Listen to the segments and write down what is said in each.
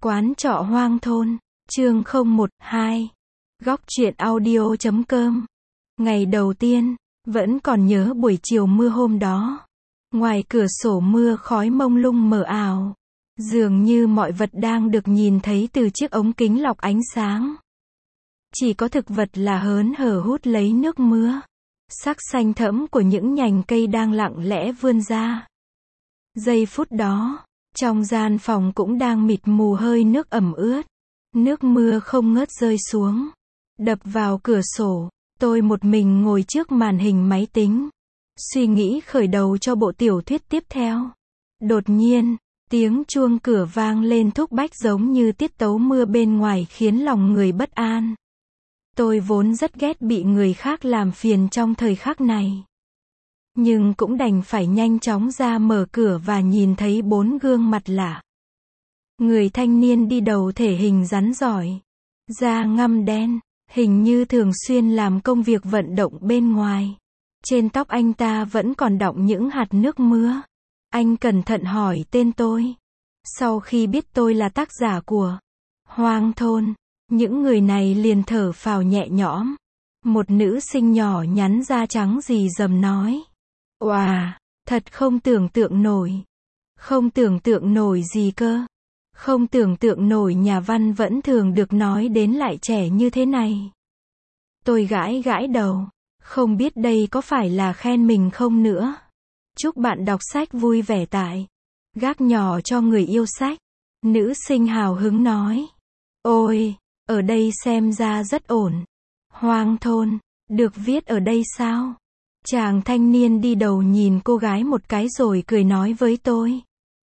Quán trọ hoang thôn, chương 012, góc truyện audio.com. Ngày đầu tiên, vẫn còn nhớ buổi chiều mưa hôm đó. Ngoài cửa sổ mưa khói mông lung mờ ảo. Dường như mọi vật đang được nhìn thấy từ chiếc ống kính lọc ánh sáng. Chỉ có thực vật là hớn hở hút lấy nước mưa. Sắc xanh thẫm của những nhành cây đang lặng lẽ vươn ra. Giây phút đó, trong gian phòng cũng đang mịt mù hơi nước ẩm ướt. Nước mưa không ngớt rơi xuống, đập vào cửa sổ. Tôi một mình ngồi trước màn hình máy tính, suy nghĩ khởi đầu cho bộ tiểu thuyết tiếp theo. Đột nhiên, tiếng chuông cửa vang lên thúc bách giống như tiết tấu mưa bên ngoài khiến lòng người bất an. Tôi vốn rất ghét bị người khác làm phiền trong thời khắc này. Nhưng cũng đành phải nhanh chóng ra mở cửa và nhìn thấy 4 gương mặt lạ. Người thanh niên đi đầu thể hình rắn giỏi, da ngăm đen, hình như thường xuyên làm công việc vận động bên ngoài. Trên tóc anh ta vẫn còn đọng những hạt nước mưa. Anh cẩn thận hỏi tên tôi. Sau khi biết tôi là tác giả của Hoang Thôn, những người này liền thở phào nhẹ nhõm. Một nữ sinh nhỏ nhắn da trắng rì rầm nói: "Wow, thật không tưởng tượng nổi." Không tưởng tượng nổi gì cơ? Không tưởng tượng nổi nhà văn vẫn thường được nói đến lại trẻ như thế này. Tôi gãi gãi đầu, không biết đây có phải là khen mình không nữa. Chúc bạn đọc sách vui vẻ tại gác nhỏ cho người yêu sách. Nữ sinh hào hứng nói: "Ôi, ở đây xem ra rất ổn. Hoang Thôn, được viết ở đây sao?" Chàng thanh niên đi đầu nhìn cô gái một cái rồi cười nói với tôi: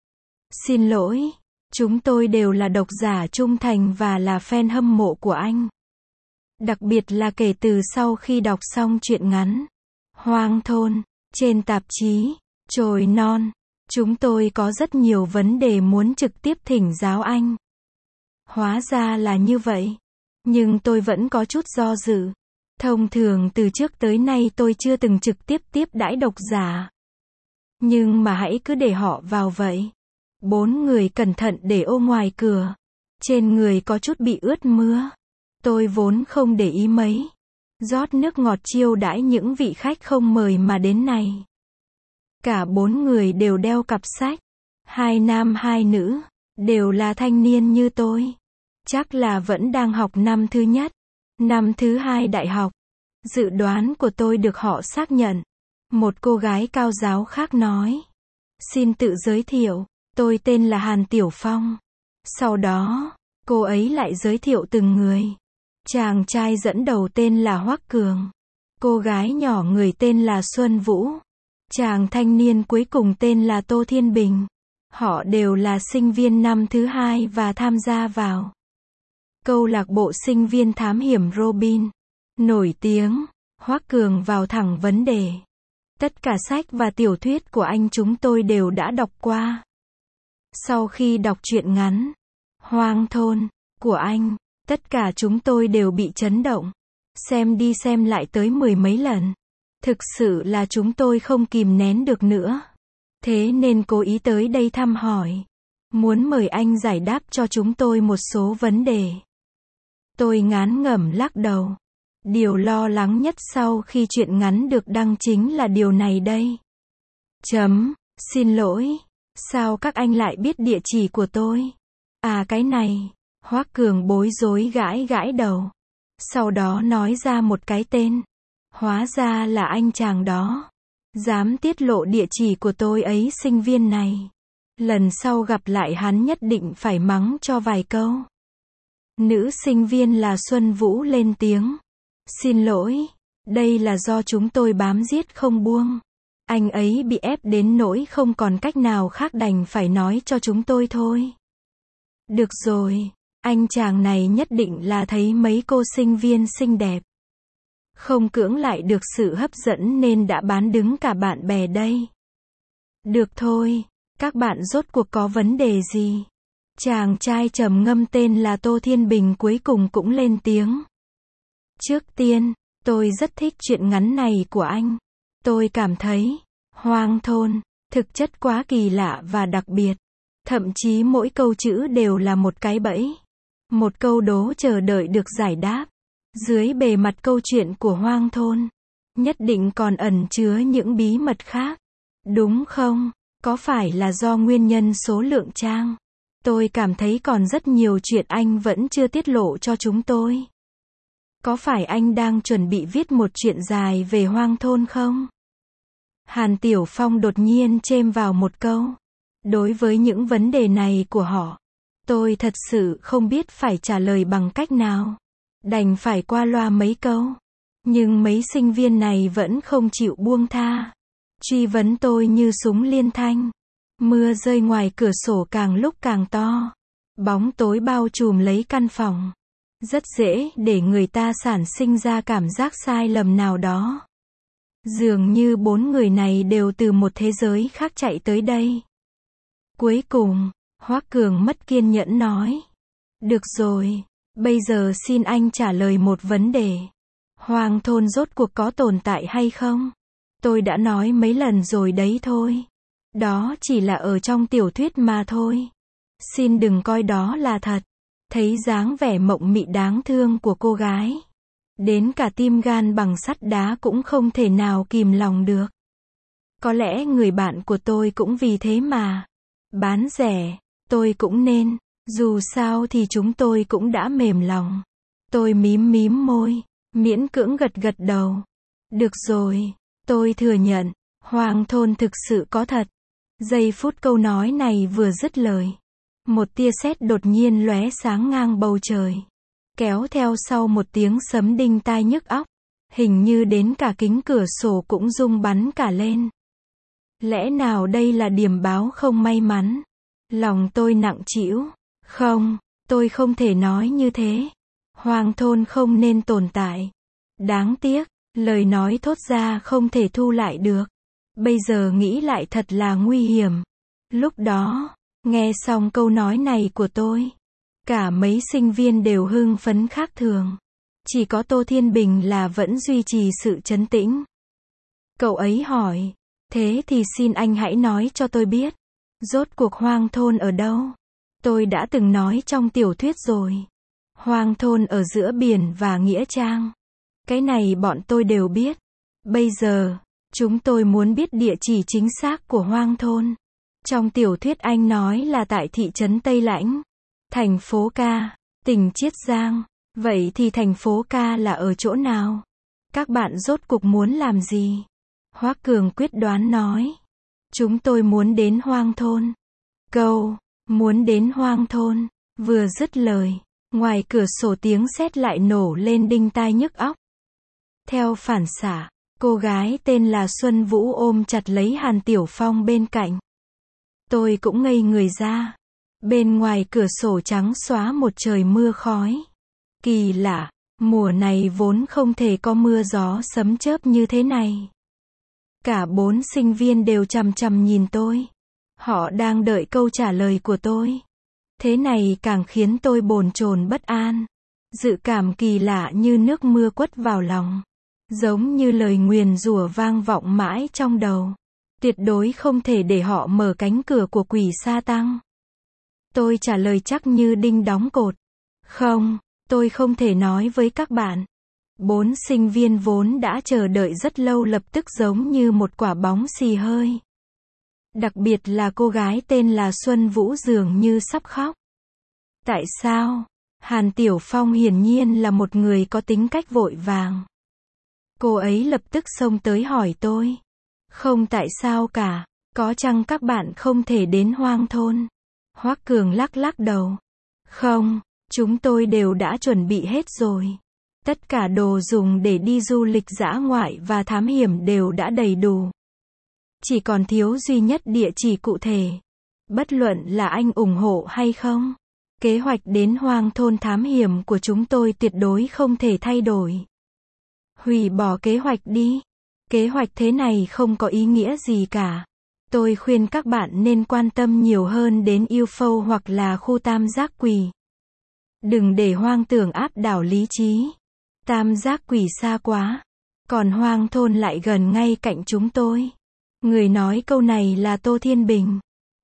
"Xin lỗi, chúng tôi đều là độc giả trung thành và là fan hâm mộ của anh. Đặc biệt là kể từ sau khi đọc xong truyện ngắn Hoang Thôn trên tạp chí Chồi Non, chúng tôi có rất nhiều vấn đề muốn trực tiếp thỉnh giáo anh." Hóa ra là như vậy. Nhưng tôi vẫn có chút do dự. Thông thường từ trước tới nay tôi chưa từng trực tiếp tiếp đãi độc giả. Nhưng mà hãy cứ để họ vào vậy. 4 người cẩn thận để ô ngoài cửa. Trên người có chút bị ướt mưa. Tôi vốn không để ý mấy. Rót nước ngọt chiêu đãi những vị khách không mời mà đến này. Cả 4 người đều đeo cặp sách. 2 nam 2 nữ, đều là thanh niên như tôi. Chắc là vẫn đang học năm thứ nhất, năm thứ 2 đại học. Dự đoán của tôi được họ xác nhận. Một cô gái cao giáo khác nói: "Xin tự giới thiệu, tôi tên là Hàn Tiểu Phong." Sau đó, cô ấy lại giới thiệu từng người. Chàng trai dẫn đầu tên là Hoắc Cường. Cô gái nhỏ người tên là Xuân Vũ. Chàng thanh niên cuối cùng tên là Tô Thiên Bình. Họ đều là sinh viên năm thứ 2 và tham gia vào câu lạc bộ sinh viên thám hiểm Robin. Nổi tiếng, Hoắc Cường vào thẳng vấn đề. Tất cả sách và tiểu thuyết của anh chúng tôi đều đã đọc qua. Sau khi đọc truyện ngắn Hoang Thôn của anh, tất cả chúng tôi đều bị chấn động. Xem đi xem lại tới 10 mấy lần. Thực sự là chúng tôi không kìm nén được nữa. Thế nên cố ý tới đây thăm hỏi. Muốn mời anh giải đáp cho chúng tôi một số vấn đề. Tôi ngán ngẩm lắc đầu. Điều lo lắng nhất sau khi truyện ngắn được đăng chính là điều này đây. Xin lỗi, sao các anh lại biết địa chỉ của tôi? À cái này, Hoắc Cường bối rối gãi gãi đầu. Sau đó nói ra một cái tên. Hóa ra là anh chàng đó. Dám tiết lộ địa chỉ của tôi ấy sinh viên này. Lần sau gặp lại hắn nhất định phải mắng cho vài câu. Nữ sinh viên là Xuân Vũ lên tiếng. Xin lỗi, đây là do chúng tôi bám giết không buông. Anh ấy bị ép đến nỗi không còn cách nào khác đành phải nói cho chúng tôi thôi. Được rồi, anh chàng này nhất định là thấy mấy cô sinh viên xinh đẹp. Không cưỡng lại được sự hấp dẫn nên đã bán đứng cả bạn bè đây. Được thôi, các bạn rốt cuộc có vấn đề gì? Chàng trai trầm ngâm tên là Tô Thiên Bình cuối cùng cũng lên tiếng. Trước tiên, tôi rất thích truyện ngắn này của anh. Tôi cảm thấy, Hoang Thôn, thực chất quá kỳ lạ và đặc biệt. Thậm chí mỗi câu chữ đều là một cái bẫy. Một câu đố chờ đợi được giải đáp. Dưới bề mặt câu chuyện của Hoang Thôn, nhất định còn ẩn chứa những bí mật khác. Đúng không? Có phải là do nguyên nhân số lượng trang? Tôi cảm thấy còn rất nhiều chuyện anh vẫn chưa tiết lộ cho chúng tôi. Có phải anh đang chuẩn bị viết một chuyện dài về Hoang Thôn không? Hàn Tiểu Phong đột nhiên chêm vào một câu. Đối với những vấn đề này của họ, tôi thật sự không biết phải trả lời bằng cách nào. Đành phải qua loa mấy câu. Nhưng mấy sinh viên này vẫn không chịu buông tha. Truy vấn tôi như súng liên thanh. Mưa rơi ngoài cửa sổ càng lúc càng to. Bóng tối bao trùm lấy căn phòng. Rất dễ để người ta sản sinh ra cảm giác sai lầm nào đó. Dường như 4 người này đều từ một thế giới khác chạy tới đây. Cuối cùng, Hoắc Cường mất kiên nhẫn nói. Được rồi, bây giờ xin anh trả lời một vấn đề. Hoang Thôn rốt cuộc có tồn tại hay không? Tôi đã nói mấy lần rồi đấy thôi. Đó chỉ là ở trong tiểu thuyết mà thôi. Xin đừng coi đó là thật. Thấy dáng vẻ mộng mị đáng thương của cô gái. Đến cả tim gan bằng sắt đá cũng không thể nào kìm lòng được. Có lẽ người bạn của tôi cũng vì thế mà. Bán rẻ, tôi cũng nên. Dù sao thì chúng tôi cũng đã mềm lòng. Tôi mím mím môi, miễn cưỡng gật gật đầu. Được rồi, tôi thừa nhận. Hoang Thôn thực sự có thật. Giây phút câu nói này vừa dứt lời. Một tia sét đột nhiên lóe sáng ngang bầu trời. Kéo theo sau một tiếng sấm đinh tai nhức óc. Hình như đến cả kính cửa sổ cũng rung bắn cả lên. Lẽ nào đây là điểm báo không may mắn? Lòng tôi nặng trĩu. Không, tôi không thể nói như thế. Hoang Thôn không nên tồn tại. Đáng tiếc, lời nói thốt ra không thể thu lại được. Bây giờ nghĩ lại thật là nguy hiểm. Lúc đó, nghe xong câu nói này của tôi, cả mấy sinh viên đều hưng phấn khác thường. Chỉ có Tô Thiên Bình là vẫn duy trì sự trấn tĩnh. Cậu ấy hỏi, thế thì xin anh hãy nói cho tôi biết, rốt cuộc Hoang Thôn ở đâu? Tôi đã từng nói trong tiểu thuyết rồi. Hoang Thôn ở giữa biển và Nghĩa Trang. Cái này bọn tôi đều biết. Bây giờ, chúng tôi muốn biết địa chỉ chính xác của Hoang Thôn. Trong tiểu thuyết anh nói là tại thị trấn Tây Lãnh, thành phố Ca, tỉnh Chiết Giang. Vậy thì thành phố Ca là ở chỗ nào? Các bạn rốt cuộc muốn làm gì? Hoắc Cường quyết đoán nói. Chúng tôi muốn đến Hoang Thôn. Câu, muốn đến Hoang Thôn, vừa dứt lời, ngoài cửa sổ tiếng sét lại nổ lên đinh tai nhức óc. Theo phản xạ, cô gái tên là Xuân Vũ ôm chặt lấy Hàn Tiểu Phong bên cạnh. Tôi cũng ngây người ra. Bên ngoài cửa sổ trắng xóa một trời mưa khói. Kỳ lạ, mùa này vốn không thể có mưa gió sấm chớp như thế này. Cả 4 sinh viên đều chằm chằm nhìn tôi. Họ đang đợi câu trả lời của tôi. Thế này càng khiến tôi bồn chồn bất an. Dự cảm kỳ lạ như nước mưa quất vào lòng. Giống như lời nguyền rủa vang vọng mãi trong đầu. Tuyệt đối không thể để họ mở cánh cửa của quỷ sa tăng. Tôi trả lời chắc như đinh đóng cột. Không, tôi không thể nói với các bạn. 4 sinh viên vốn đã chờ đợi rất lâu lập tức giống như một quả bóng xì hơi. Đặc biệt là cô gái tên là Xuân Vũ dường như sắp khóc. Tại sao? Hàn Tiểu Phong hiển nhiên là một người có tính cách vội vàng. Cô ấy lập tức xông tới hỏi tôi. Không tại sao cả, có chăng các bạn không thể đến Hoang Thôn? Hoắc Cường lắc lắc đầu. Không, chúng tôi đều đã chuẩn bị hết rồi. Tất cả đồ dùng để đi du lịch dã ngoại và thám hiểm đều đã đầy đủ. Chỉ còn thiếu duy nhất địa chỉ cụ thể. Bất luận là anh ủng hộ hay không, kế hoạch đến Hoang Thôn thám hiểm của chúng tôi tuyệt đối không thể thay đổi. Hủy bỏ kế hoạch đi. Kế hoạch thế này không có ý nghĩa gì cả. Tôi khuyên các bạn nên quan tâm nhiều hơn đến UFO hoặc là khu tam giác quỷ. Đừng để hoang tưởng áp đảo lý trí. Tam giác quỷ xa quá. Còn Hoang Thôn lại gần ngay cạnh chúng tôi. Người nói câu này là Tô Thiên Bình.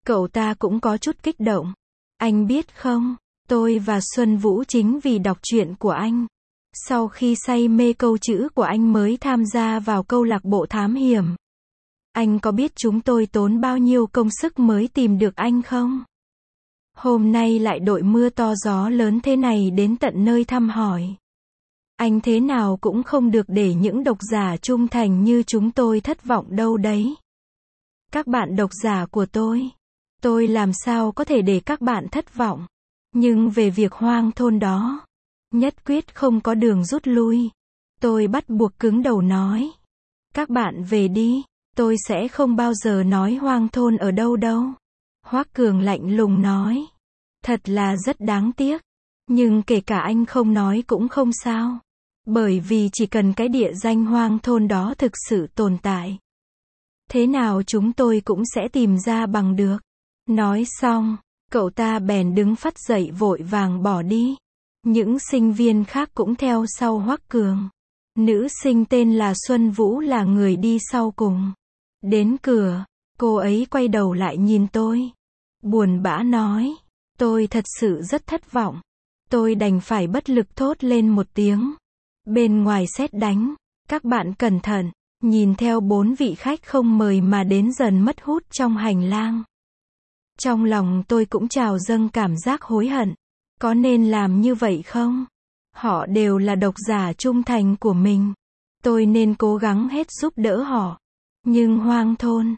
Cậu ta cũng có chút kích động. Anh biết không, tôi và Xuân Vũ chính vì đọc truyện của anh. Sau khi say mê câu chữ của anh mới tham gia vào câu lạc bộ thám hiểm. Anh có biết chúng tôi tốn bao nhiêu công sức mới tìm được anh không? Hôm nay lại đội mưa to gió lớn thế này đến tận nơi thăm hỏi. Anh thế nào cũng không được để những độc giả trung thành như chúng tôi thất vọng đâu đấy. Các bạn độc giả của tôi làm sao có thể để các bạn thất vọng. Nhưng về việc hoang thôn đó, nhất quyết không có đường rút lui. Tôi bắt buộc cứng đầu nói. Các bạn về đi, tôi sẽ không bao giờ nói hoang thôn ở đâu đâu. Hoắc Cường lạnh lùng nói. Thật là rất đáng tiếc. Nhưng kể cả anh không nói cũng không sao. Bởi vì chỉ cần cái địa danh hoang thôn đó thực sự tồn tại. Thế nào chúng tôi cũng sẽ tìm ra bằng được. Nói xong, cậu ta bèn đứng phắt dậy vội vàng bỏ đi. Những sinh viên khác cũng theo sau Hoắc Cường. Nữ sinh tên là Xuân Vũ là người đi sau cùng. Đến cửa, cô ấy quay đầu lại nhìn tôi. Buồn bã nói. Tôi thật sự rất thất vọng. Tôi đành phải bất lực thốt lên một tiếng. Bên ngoài sét đánh. Các bạn cẩn thận. Nhìn theo 4 vị khách không mời mà đến dần mất hút trong hành lang. Trong lòng tôi cũng trào dâng cảm giác hối hận. Có nên làm như vậy không? Họ đều là độc giả trung thành của mình. Tôi nên cố gắng hết giúp đỡ họ. Nhưng hoang thôn,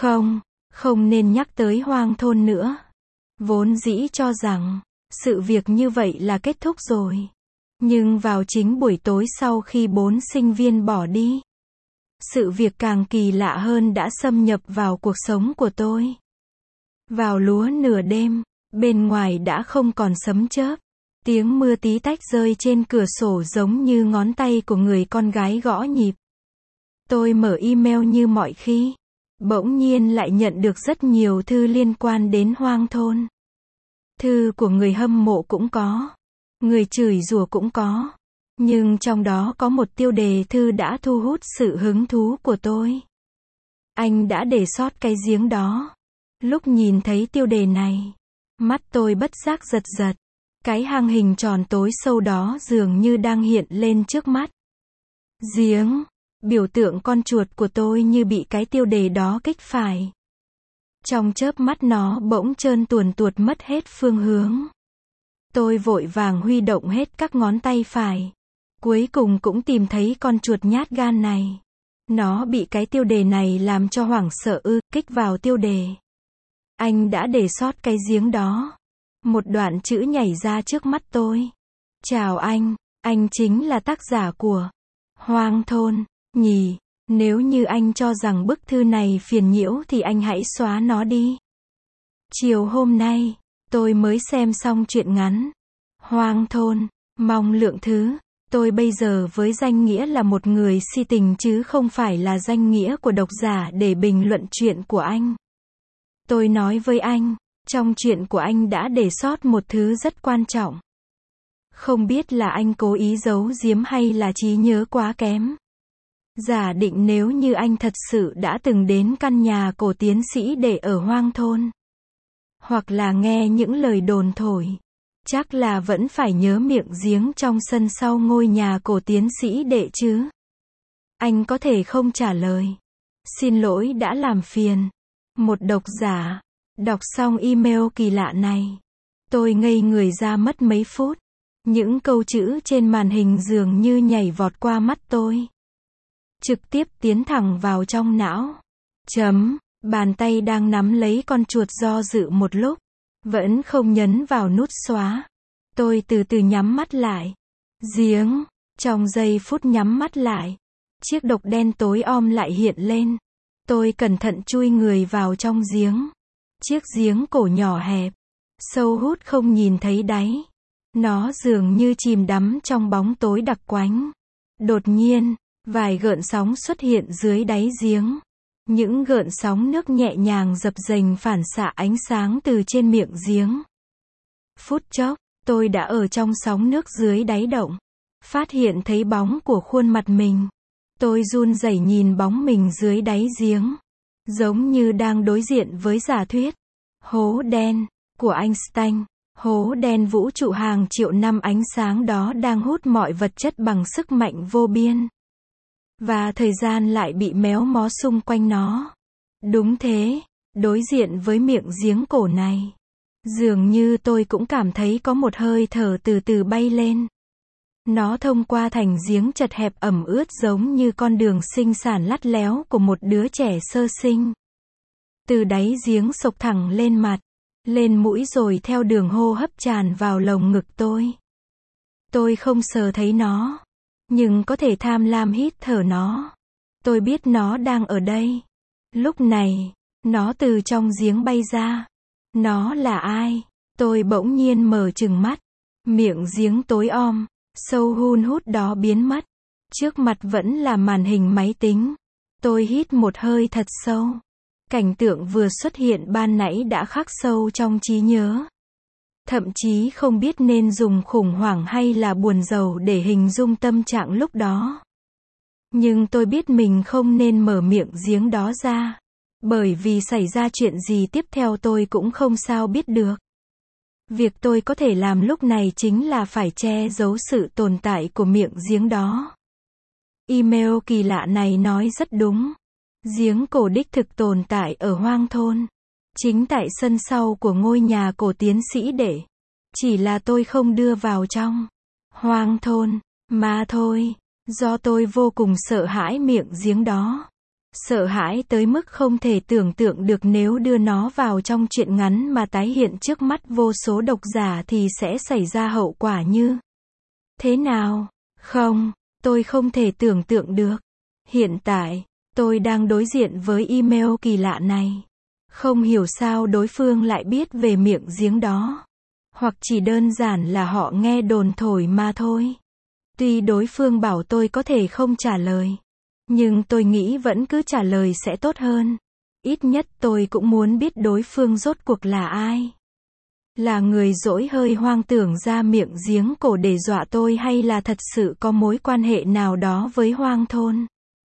không nên nhắc tới hoang thôn nữa. Vốn dĩ cho rằng, sự việc như vậy là kết thúc rồi. Nhưng vào chính buổi tối sau khi 4 sinh viên bỏ đi, sự việc càng kỳ lạ hơn đã xâm nhập vào cuộc sống của tôi. Vào lúa nửa đêm, bên ngoài đã không còn sấm chớp. Tiếng mưa tí tách rơi trên cửa sổ giống như ngón tay của người con gái gõ nhịp. Tôi mở email như mọi khi. Bỗng nhiên lại nhận được rất nhiều thư liên quan đến hoang thôn. Thư của người hâm mộ cũng có. Người chửi rủa cũng có. Nhưng trong đó có một tiêu đề thư đã thu hút sự hứng thú của tôi. Anh đã để sót cái giếng đó. Lúc nhìn thấy tiêu đề này, mắt tôi bất giác giật giật. Cái hang hình tròn tối sâu đó dường như đang hiện lên trước mắt. Giếng, biểu tượng con chuột của tôi như bị cái tiêu đề đó kích phải. Trong chớp mắt nó bỗng trơn tuồn tuột mất hết phương hướng. Tôi vội vàng huy động hết các ngón tay phải. Cuối cùng cũng tìm thấy con chuột nhát gan này. Nó bị cái tiêu đề này làm cho hoảng sợ kích vào tiêu đề. Anh đã để sót cái giếng đó. Một đoạn chữ nhảy ra trước mắt tôi. Chào anh chính là tác giả của Hoang thôn, nhỉ? Nếu như anh cho rằng bức thư này phiền nhiễu thì anh hãy xóa nó đi. Chiều hôm nay, tôi mới xem xong truyện ngắn Hoang thôn, mong lượng thứ. Tôi bây giờ với danh nghĩa là một người si tình chứ không phải là danh nghĩa của độc giả để bình luận chuyện của anh. Tôi nói với anh, trong chuyện của anh đã để sót một thứ rất quan trọng. Không biết là anh cố ý giấu giếm hay là trí nhớ quá kém. Giả định nếu như anh thật sự đã từng đến căn nhà cổ tiến sĩ để ở hoang thôn. Hoặc là nghe những lời đồn thổi. Chắc là vẫn phải nhớ miệng giếng trong sân sau ngôi nhà cổ tiến sĩ đệ chứ. Anh có thể không trả lời. Xin lỗi đã làm phiền. Một độc giả. Đọc xong email kỳ lạ này. Tôi ngây người ra mất mấy phút. Những câu chữ trên màn hình dường như nhảy vọt qua mắt tôi. Trực tiếp tiến thẳng vào trong não. Bàn tay đang nắm lấy con chuột do dự một lúc. Vẫn không nhấn vào nút xóa. Tôi từ từ nhắm mắt lại. Giếng. Trong giây phút nhắm mắt lại. Chiếc độc đen tối om lại hiện lên. Tôi cẩn thận chui người vào trong giếng. Chiếc giếng cổ nhỏ hẹp. Sâu hút không nhìn thấy đáy. Nó dường như chìm đắm trong bóng tối đặc quánh. Đột nhiên, vài gợn sóng xuất hiện dưới đáy giếng. Những gợn sóng nước nhẹ nhàng dập dềnh phản xạ ánh sáng từ trên miệng giếng. Phút chốc, tôi đã ở trong sóng nước dưới đáy động. Phát hiện thấy bóng của khuôn mặt mình. Tôi run rẩy nhìn bóng mình dưới đáy giếng. Giống như đang đối diện với giả thuyết. Hố đen của Einstein. Hố đen vũ trụ hàng triệu năm ánh sáng đó đang hút mọi vật chất bằng sức mạnh vô biên. Và thời gian lại bị méo mó xung quanh nó. Đúng thế, đối diện với miệng giếng cổ này. Dường như tôi cũng cảm thấy có một hơi thở từ từ bay lên. Nó thông qua thành giếng chật hẹp ẩm ướt giống như con đường sinh sản lắt léo của một đứa trẻ sơ sinh. Từ đáy giếng xộc thẳng lên mặt, lên mũi rồi theo đường hô hấp tràn vào lồng ngực tôi. Tôi không sờ thấy nó, nhưng có thể tham lam hít thở nó. Tôi biết nó đang ở đây. Lúc này, nó từ trong giếng bay ra. Nó là ai? Tôi bỗng nhiên mở trừng mắt. Miệng giếng tối om, sâu hun hút đó biến mất. Trước mặt vẫn là màn hình máy tính. Tôi hít một hơi thật sâu. Cảnh tượng vừa xuất hiện ban nãy đã khắc sâu trong trí nhớ. Thậm chí không biết nên dùng khủng hoảng hay là buồn rầu để hình dung tâm trạng lúc đó. Nhưng tôi biết mình không nên mở miệng giếng đó ra. Bởi vì xảy ra chuyện gì tiếp theo tôi cũng không sao biết được. Việc tôi có thể làm lúc này chính là phải che giấu sự tồn tại của miệng giếng đó. Email kỳ lạ này nói rất đúng. Giếng cổ đích thực tồn tại ở hoang thôn. Chính tại sân sau của ngôi nhà cổ tiến sĩ Đệ. Chỉ là tôi không đưa vào trong hoang thôn mà thôi. Do tôi vô cùng sợ hãi miệng giếng đó. Sợ hãi tới mức không thể tưởng tượng được nếu đưa nó vào trong truyện ngắn mà tái hiện trước mắt vô số độc giả thì sẽ xảy ra hậu quả như thế nào. Không, tôi không thể tưởng tượng được. Hiện tại, tôi đang đối diện với email kỳ lạ này. Không hiểu sao đối phương lại biết về miệng giếng đó. Hoặc chỉ đơn giản là họ nghe đồn thổi mà thôi. Tuy đối phương bảo tôi có thể không trả lời. Nhưng tôi nghĩ vẫn cứ trả lời sẽ tốt hơn. Ít nhất tôi cũng muốn biết đối phương rốt cuộc là ai. Là người dỗi hơi hoang tưởng ra miệng giếng cổ để dọa tôi hay là thật sự có mối quan hệ nào đó với hoang thôn.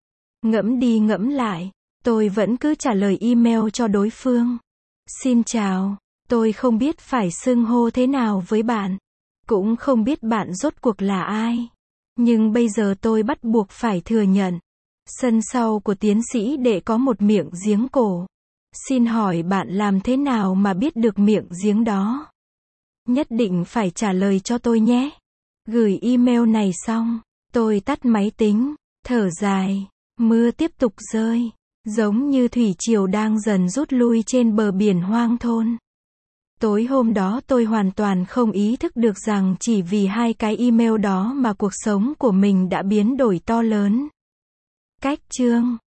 Ngẫm đi ngẫm lại, tôi vẫn cứ trả lời email cho đối phương. Xin chào, tôi không biết phải xưng hô thế nào với bạn. Cũng không biết bạn rốt cuộc là ai. Nhưng bây giờ tôi bắt buộc phải thừa nhận. Sân sau của tiến sĩ Đệ có một miệng giếng cổ. Xin hỏi bạn làm thế nào mà biết được miệng giếng đó? Nhất định phải trả lời cho tôi nhé. Gửi email này xong, tôi tắt máy tính, thở dài. Mưa tiếp tục rơi, giống như thủy triều đang dần rút lui trên bờ biển hoang thôn. Tối hôm đó tôi hoàn toàn không ý thức được rằng chỉ vì 2 cái email đó mà cuộc sống của mình đã biến đổi to lớn. Cách chương